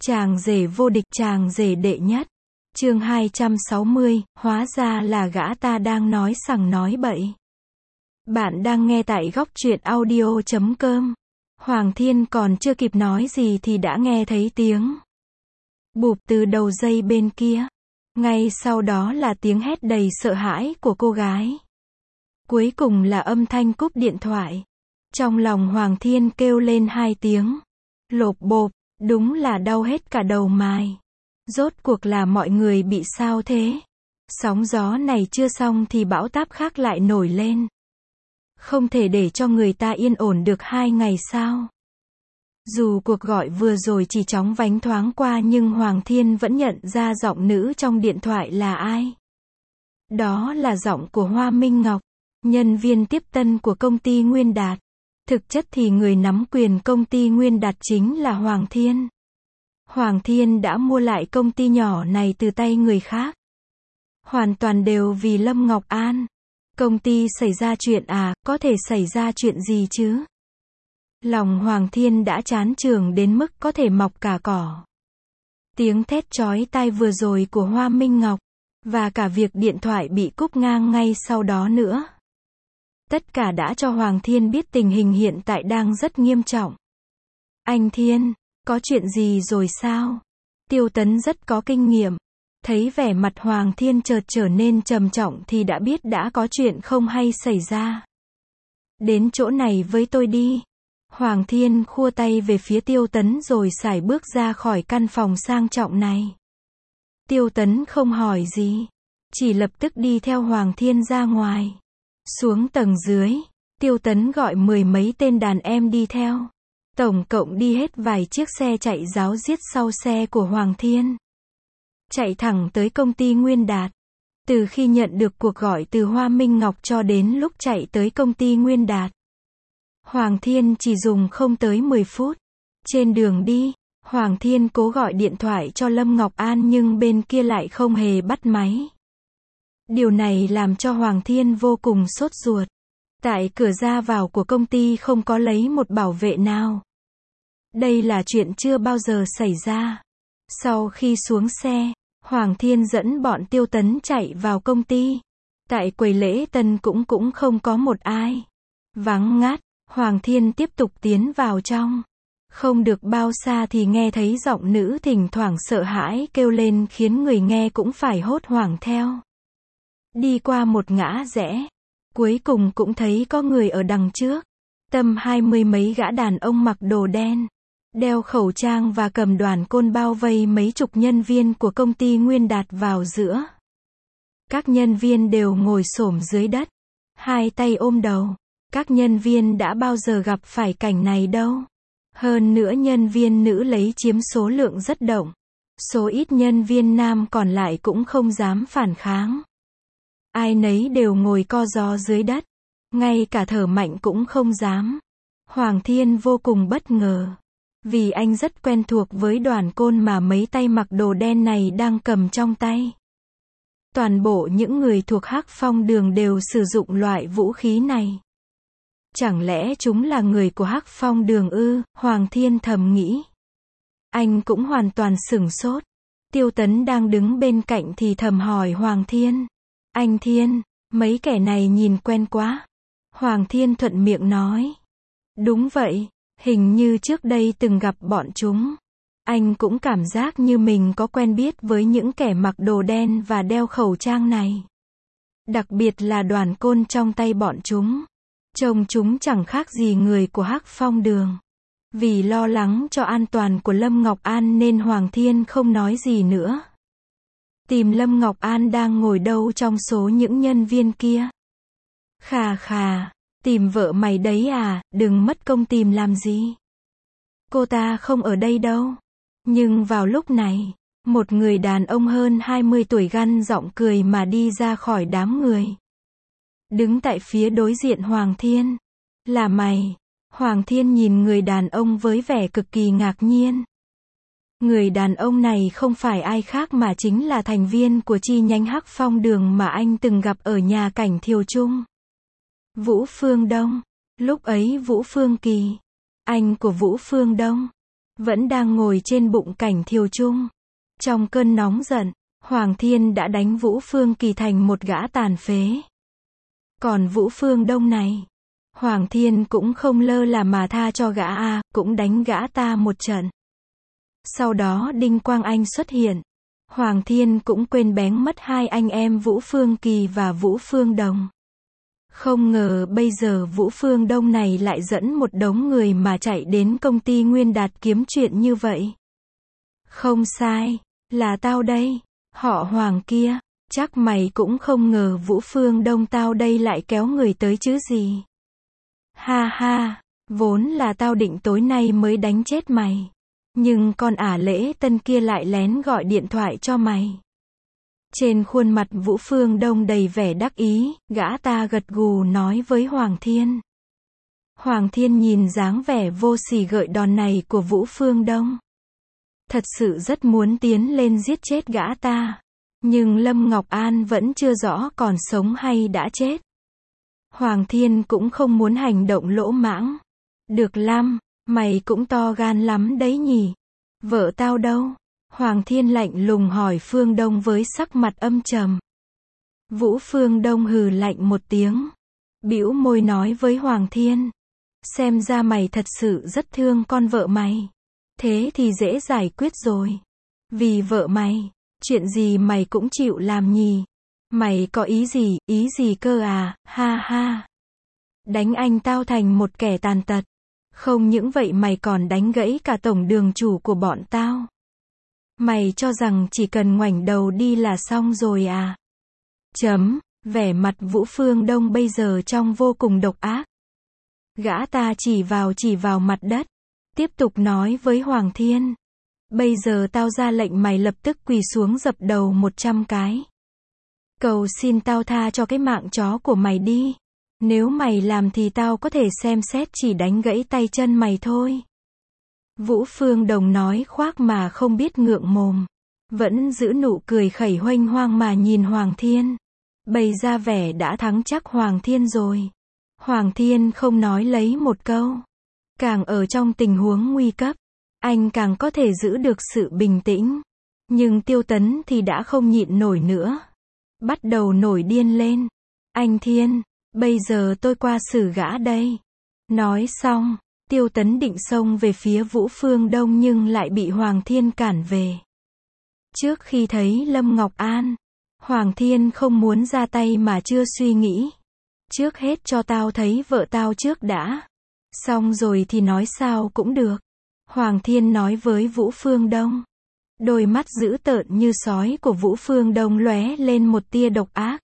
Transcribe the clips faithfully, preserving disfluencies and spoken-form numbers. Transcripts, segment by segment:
Chàng rể vô địch, chàng rể đệ nhất. Chương hai trăm sáu mươi, hóa ra là gã ta đang nói sằng nói bậy. Bạn đang nghe tại góc truyện audio chấm com. Hoàng Thiên còn chưa kịp nói gì thì đã nghe thấy tiếng bụp từ đầu dây bên kia. Ngay sau đó là tiếng hét đầy sợ hãi của cô gái. Cuối cùng là âm thanh cúp điện thoại. Trong lòng Hoàng Thiên kêu lên hai tiếng. Lộp bộp, đúng là đau hết cả đầu mài. Rốt cuộc là mọi người bị sao thế? Sóng gió này chưa xong thì bão táp khác lại nổi lên. Không thể để cho người ta yên ổn được hai ngày sao? Dù cuộc gọi vừa rồi chỉ chóng vánh thoáng qua nhưng Hoàng Thiên vẫn nhận ra giọng nữ trong điện thoại là ai. Đó là giọng của Hoa Minh Ngọc, nhân viên tiếp tân của công ty Nguyên Đạt. Thực chất thì người nắm quyền công ty Nguyên Đạt chính là Hoàng Thiên. Hoàng Thiên đã mua lại công ty nhỏ này từ tay người khác. Hoàn toàn đều vì Lâm Ngọc An. Công ty xảy ra chuyện à, có thể xảy ra chuyện gì chứ? Lòng Hoàng Thiên đã chán chường đến mức có thể mọc cả cỏ. Tiếng thét chói tai vừa rồi của Hoa Minh Ngọc, và cả việc điện thoại bị cúp ngang ngay sau đó nữa. Tất cả đã cho Hoàng Thiên biết tình hình hiện tại đang rất nghiêm trọng. Anh Thiên, có chuyện gì rồi sao? Tiêu Tấn rất có kinh nghiệm. Thấy vẻ mặt Hoàng Thiên chợt trở nên trầm trọng thì đã biết đã có chuyện không hay xảy ra. Đến chỗ này với tôi đi. Hoàng Thiên khua tay về phía Tiêu Tấn rồi sải bước ra khỏi căn phòng sang trọng này. Tiêu Tấn không hỏi gì, chỉ lập tức đi theo Hoàng Thiên ra ngoài. Xuống tầng dưới, Tiêu Tấn gọi mười mấy tên đàn em đi theo. Tổng cộng đi hết vài chiếc xe chạy ráo riết sau xe của Hoàng Thiên. Chạy thẳng tới công ty Nguyên Đạt. Từ khi nhận được cuộc gọi từ Hoa Minh Ngọc cho đến lúc chạy tới công ty Nguyên Đạt, Hoàng Thiên chỉ dùng không tới mười phút. Trên đường đi, Hoàng Thiên cố gọi điện thoại cho Lâm Ngọc An nhưng bên kia lại không hề bắt máy. Điều này làm cho Hoàng Thiên vô cùng sốt ruột. Tại cửa ra vào của công ty không có lấy một bảo vệ nào. Đây là chuyện chưa bao giờ xảy ra. Sau khi xuống xe, Hoàng Thiên dẫn bọn Tiêu Tấn chạy vào công ty. Tại quầy lễ tân cũng cũng không có một ai. Vắng ngắt, Hoàng Thiên tiếp tục tiến vào trong. Không được bao xa thì nghe thấy giọng nữ thỉnh thoảng sợ hãi kêu lên khiến người nghe cũng phải hốt hoảng theo. Đi qua một ngã rẽ, cuối cùng cũng thấy có người ở đằng trước. Tầm hai mươi mấy gã đàn ông mặc đồ đen, đeo khẩu trang và cầm đoàn côn bao vây mấy chục nhân viên của công ty Nguyên Đạt vào giữa. Các nhân viên đều ngồi xổm dưới đất, hai tay ôm đầu. Các nhân viên đã bao giờ gặp phải cảnh này đâu. Hơn nữa nhân viên nữ lấy chiếm số lượng rất đông. Số ít nhân viên nam còn lại cũng không dám phản kháng. Ai nấy đều ngồi co ro dưới đất. Ngay cả thở mạnh cũng không dám. Hoàng Thiên vô cùng bất ngờ. Vì anh rất quen thuộc với đoàn côn mà mấy tay mặc đồ đen này đang cầm trong tay. Toàn bộ những người thuộc Hắc Phong Đường đều sử dụng loại vũ khí này. Chẳng lẽ chúng là người của Hắc Phong Đường ư? Hoàng Thiên thầm nghĩ. Anh cũng hoàn toàn sửng sốt. Tiêu Tấn đang đứng bên cạnh thì thầm hỏi Hoàng Thiên. Anh Thiên, mấy kẻ này nhìn quen quá. Hoàng Thiên thuận miệng nói. Đúng vậy, hình như trước đây từng gặp bọn chúng. Anh cũng cảm giác như mình có quen biết với những kẻ mặc đồ đen và đeo khẩu trang này. Đặc biệt là đoàn côn trong tay bọn chúng. Trông chúng chẳng khác gì người của Hắc Phong Đường. Vì lo lắng cho an toàn của Lâm Ngọc An nên Hoàng Thiên không nói gì nữa. Tìm Lâm Ngọc An đang ngồi đâu trong số những nhân viên kia. Khà khà, tìm vợ mày đấy à, đừng mất công tìm làm gì. Cô ta không ở đây đâu. Nhưng vào lúc này, một người đàn ông hơn hai mươi tuổi gằn giọng cười mà đi ra khỏi đám người. Đứng tại phía đối diện Hoàng Thiên. Là mày? Hoàng Thiên nhìn người đàn ông với vẻ cực kỳ ngạc nhiên. Người đàn ông này không phải ai khác mà chính là thành viên của chi nhánh Hắc Phong Đường mà anh từng gặp ở nhà cảnh Thiều Trung. Vũ Phương Đông. Lúc ấy Vũ Phương Kỳ, anh của Vũ Phương Đông, vẫn đang ngồi trên bụng Cảnh Thiều Trung. Trong cơn nóng giận, Hoàng Thiên đã đánh Vũ Phương Kỳ thành một gã tàn phế. Còn Vũ Phương Đông này, Hoàng Thiên cũng không lơ là mà tha cho gã a, cũng đánh gã ta một trận. Sau đó Đinh Quang Anh xuất hiện. Hoàng Thiên cũng quên bén mất hai anh em Vũ Phương Kỳ và Vũ Phương Đồng. Không ngờ bây giờ Vũ Phương Đông này lại dẫn một đống người mà chạy đến công ty Nguyên Đạt kiếm chuyện như vậy. Không sai, là tao đây, họ Hoàng kia, chắc mày cũng không ngờ Vũ Phương Đông tao đây lại kéo người tới chứ gì. Ha ha, vốn là tao định tối nay mới đánh chết mày. Nhưng con ả Lễ Tân kia lại lén gọi điện thoại cho mày. Trên khuôn mặt Vũ Phương Đông đầy vẻ đắc ý, gã ta gật gù nói với Hoàng Thiên. Hoàng Thiên nhìn dáng vẻ vô sỉ gợi đòn này của Vũ Phương Đông. Thật sự rất muốn tiến lên giết chết gã ta. Nhưng Lâm Ngọc An vẫn chưa rõ còn sống hay đã chết. Hoàng Thiên cũng không muốn hành động lỗ mãng. Được lắm, mày cũng to gan lắm đấy nhỉ. Vợ tao đâu? Hoàng Thiên lạnh lùng hỏi Phương Đông với sắc mặt âm trầm. Vũ Phương Đông hừ lạnh một tiếng, bĩu môi nói với Hoàng Thiên. Xem ra mày thật sự rất thương con vợ mày. Thế thì dễ giải quyết rồi. Vì vợ mày, chuyện gì mày cũng chịu làm nhỉ? Mày có ý gì, ý gì cơ à, ha ha. Đánh anh tao thành một kẻ tàn tật. Không những vậy mày còn đánh gãy cả tổng đường chủ của bọn tao. Mày cho rằng chỉ cần ngoảnh đầu đi là xong rồi à? Chấm, vẻ mặt Vũ Phương Đông bây giờ trông vô cùng độc ác. Gã ta chỉ vào chỉ vào mặt đất, tiếp tục nói với Hoàng Thiên. Bây giờ tao ra lệnh mày lập tức quỳ xuống dập đầu một trăm cái. Cầu xin tao tha cho cái mạng chó của mày đi. Nếu mày làm thì tao có thể xem xét chỉ đánh gãy tay chân mày thôi. Vũ Phương Đồng nói khoác mà không biết ngượng mồm. Vẫn giữ nụ cười khẩy huênh hoang mà nhìn Hoàng Thiên. Bày ra vẻ đã thắng chắc Hoàng Thiên rồi. Hoàng Thiên không nói lấy một câu. Càng ở trong tình huống nguy cấp, anh càng có thể giữ được sự bình tĩnh. Nhưng Tiêu Tấn thì đã không nhịn nổi nữa. Bắt đầu nổi điên lên. Anh Thiên, bây giờ tôi qua xử gã đây. Nói xong, Tiêu Tấn định xông về phía Vũ Phương Đông nhưng lại bị Hoàng Thiên cản về. Trước khi thấy Lâm Ngọc An, Hoàng Thiên không muốn ra tay mà chưa suy nghĩ. Trước hết cho tao thấy vợ tao trước đã. Xong rồi thì nói sao cũng được. Hoàng Thiên nói với Vũ Phương Đông. Đôi mắt dữ tợn như sói của Vũ Phương Đông lóe lên một tia độc ác.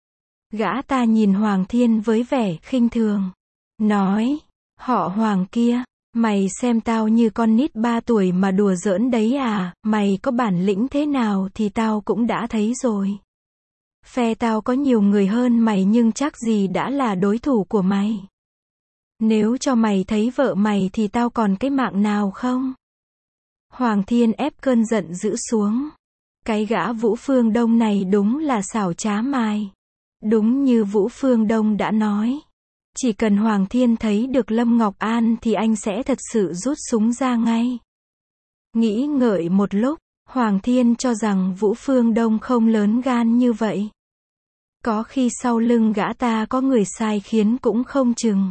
Gã ta nhìn Hoàng Thiên với vẻ khinh thường. Nói, họ Hoàng kia, mày xem tao như con nít ba tuổi mà đùa giỡn đấy à, mày có bản lĩnh thế nào thì tao cũng đã thấy rồi. Phe tao có nhiều người hơn mày nhưng chắc gì đã là đối thủ của mày. Nếu cho mày thấy vợ mày thì tao còn cái mạng nào không? Hoàng Thiên ép cơn giận dữ xuống. Cái gã Vũ Phương Đông này đúng là xảo trá mài. Đúng như Vũ Phương Đông đã nói. Chỉ cần Hoàng Thiên thấy được Lâm Ngọc An thì anh sẽ thật sự rút súng ra ngay. Nghĩ ngợi một lúc, Hoàng Thiên cho rằng Vũ Phương Đông không lớn gan như vậy. Có khi sau lưng gã ta có người sai khiến cũng không chừng.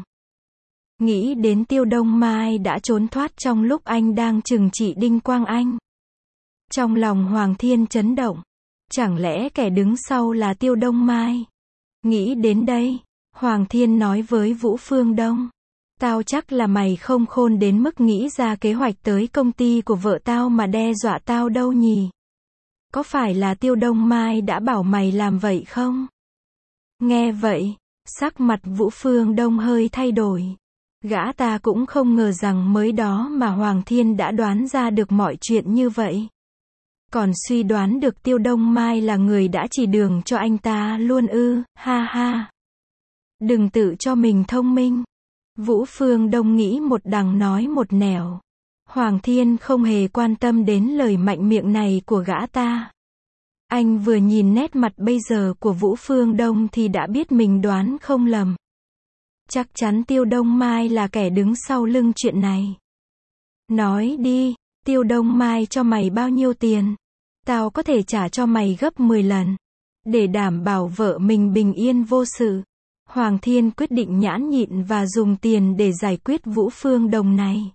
Nghĩ đến Tiêu Đông Mai đã trốn thoát trong lúc anh đang trừng trị Đinh Quang Anh. Trong lòng Hoàng Thiên chấn động. Chẳng lẽ kẻ đứng sau là Tiêu Đông Mai? Nghĩ đến đây, Hoàng Thiên nói với Vũ Phương Đông. Tao chắc là mày không khôn đến mức nghĩ ra kế hoạch tới công ty của vợ tao mà đe dọa tao đâu nhỉ? Có phải là Tiêu Đông Mai đã bảo mày làm vậy không? Nghe vậy, sắc mặt Vũ Phương Đông hơi thay đổi. Gã ta cũng không ngờ rằng mới đó mà Hoàng Thiên đã đoán ra được mọi chuyện như vậy. Còn suy đoán được Tiêu Đông Mai là người đã chỉ đường cho anh ta luôn ư, ha ha. Đừng tự cho mình thông minh. Vũ Phương Đông nghĩ một đằng nói một nẻo. Hoàng Thiên không hề quan tâm đến lời mạnh miệng này của gã ta. Anh vừa nhìn nét mặt bây giờ của Vũ Phương Đông thì đã biết mình đoán không lầm. Chắc chắn Tiêu Đông Mai là kẻ đứng sau lưng chuyện này. Nói đi, Tiêu Đông Mai cho mày bao nhiêu tiền? Tao có thể trả cho mày gấp mười lần. Để đảm bảo vợ mình bình yên vô sự, Hoàng Thiên quyết định nhãn nhịn và dùng tiền để giải quyết Vũ Phương Đông này.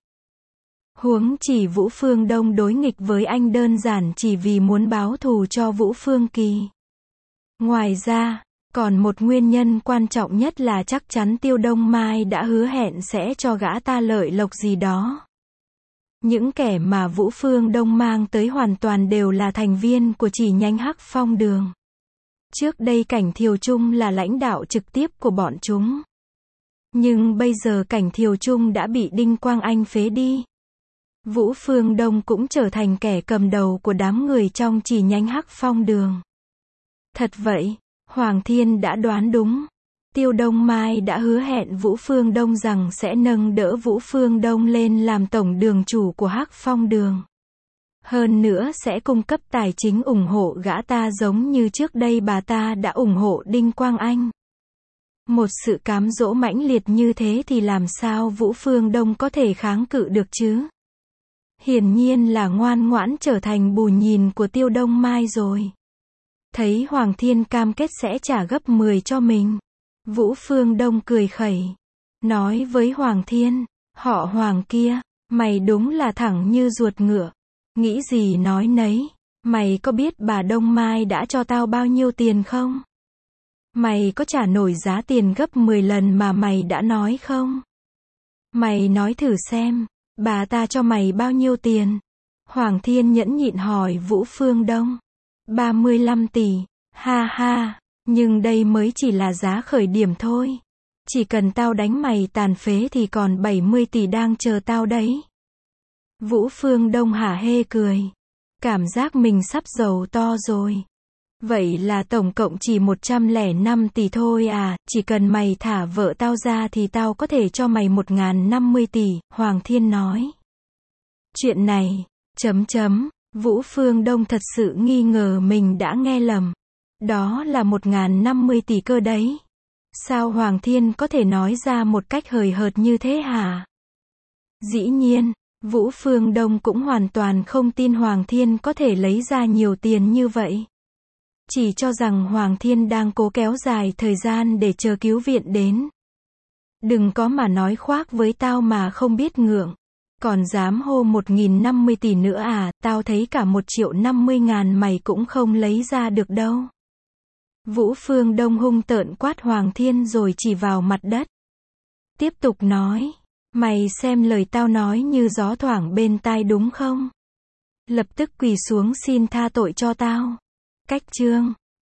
Huống chỉ Vũ Phương Đông đối nghịch với anh đơn giản chỉ vì muốn báo thù cho Vũ Phương Kỳ. Ngoài ra, còn một nguyên nhân quan trọng nhất là chắc chắn Tiêu Đông Mai đã hứa hẹn sẽ cho gã ta lợi lộc gì đó. Những kẻ mà Vũ Phương Đông mang tới hoàn toàn đều là thành viên của chi nhánh Hắc Phong Đường. Trước đây Cảnh Thiều Trung là lãnh đạo trực tiếp của bọn chúng. Nhưng bây giờ Cảnh Thiều Trung đã bị Đinh Quang Anh phế đi. Vũ Phương Đông cũng trở thành kẻ cầm đầu của đám người trong chi nhánh Hắc Phong Đường. Thật vậy, Hoàng Thiên đã đoán đúng. Tiêu Đông Mai đã hứa hẹn Vũ Phương Đông rằng sẽ nâng đỡ Vũ Phương Đông lên làm tổng đường chủ của Hắc Phong Đường. Hơn nữa sẽ cung cấp tài chính ủng hộ gã ta giống như trước đây bà ta đã ủng hộ Đinh Quang Anh. Một sự cám dỗ mãnh liệt như thế thì làm sao Vũ Phương Đông có thể kháng cự được chứ? Hiển nhiên là ngoan ngoãn trở thành bù nhìn của Tiêu Đông Mai rồi. Thấy Hoàng Thiên cam kết sẽ trả gấp mười cho mình, Vũ Phương Đông cười khẩy, nói với Hoàng Thiên, họ Hoàng kia, mày đúng là thẳng như ruột ngựa, nghĩ gì nói nấy, mày có biết bà Đông Mai đã cho tao bao nhiêu tiền không? Mày có trả nổi giá tiền gấp mười lần mà mày đã nói không? Mày nói thử xem, bà ta cho mày bao nhiêu tiền? Hoàng Thiên nhẫn nhịn hỏi Vũ Phương Đông. ba mươi lăm tỷ, ha ha, nhưng đây mới chỉ là giá khởi điểm thôi. Chỉ cần tao đánh mày tàn phế thì còn bảy mươi tỷ đang chờ tao đấy. Vũ Phương Đông hả hê cười. Cảm giác mình sắp giàu to rồi. Vậy là tổng cộng chỉ một trăm lẻ năm tỷ thôi à, chỉ cần mày thả vợ tao ra thì tao có thể cho mày một nghìn năm mươi tỷ, Hoàng Thiên nói. Chuyện này, chấm chấm, Vũ Phương Đông thật sự nghi ngờ mình đã nghe lầm. Đó là một nghìn năm mươi tỷ cơ đấy. Sao Hoàng Thiên có thể nói ra một cách hời hợt như thế hả? Dĩ nhiên, Vũ Phương Đông cũng hoàn toàn không tin Hoàng Thiên có thể lấy ra nhiều tiền như vậy. Chỉ cho rằng Hoàng Thiên đang cố kéo dài thời gian để chờ cứu viện đến. Đừng có mà nói khoác với tao mà không biết ngượng. Còn dám hô một nghìn năm mươi tỷ nữa à, tao thấy cả một triệu năm mươi ngàn mày cũng không lấy ra được đâu. Vũ Phương Đông hung tợn quát Hoàng Thiên rồi chỉ vào mặt đất. Tiếp tục nói, mày xem lời tao nói như gió thoảng bên tai đúng không? Lập tức quỳ xuống xin tha tội cho tao. Cách chương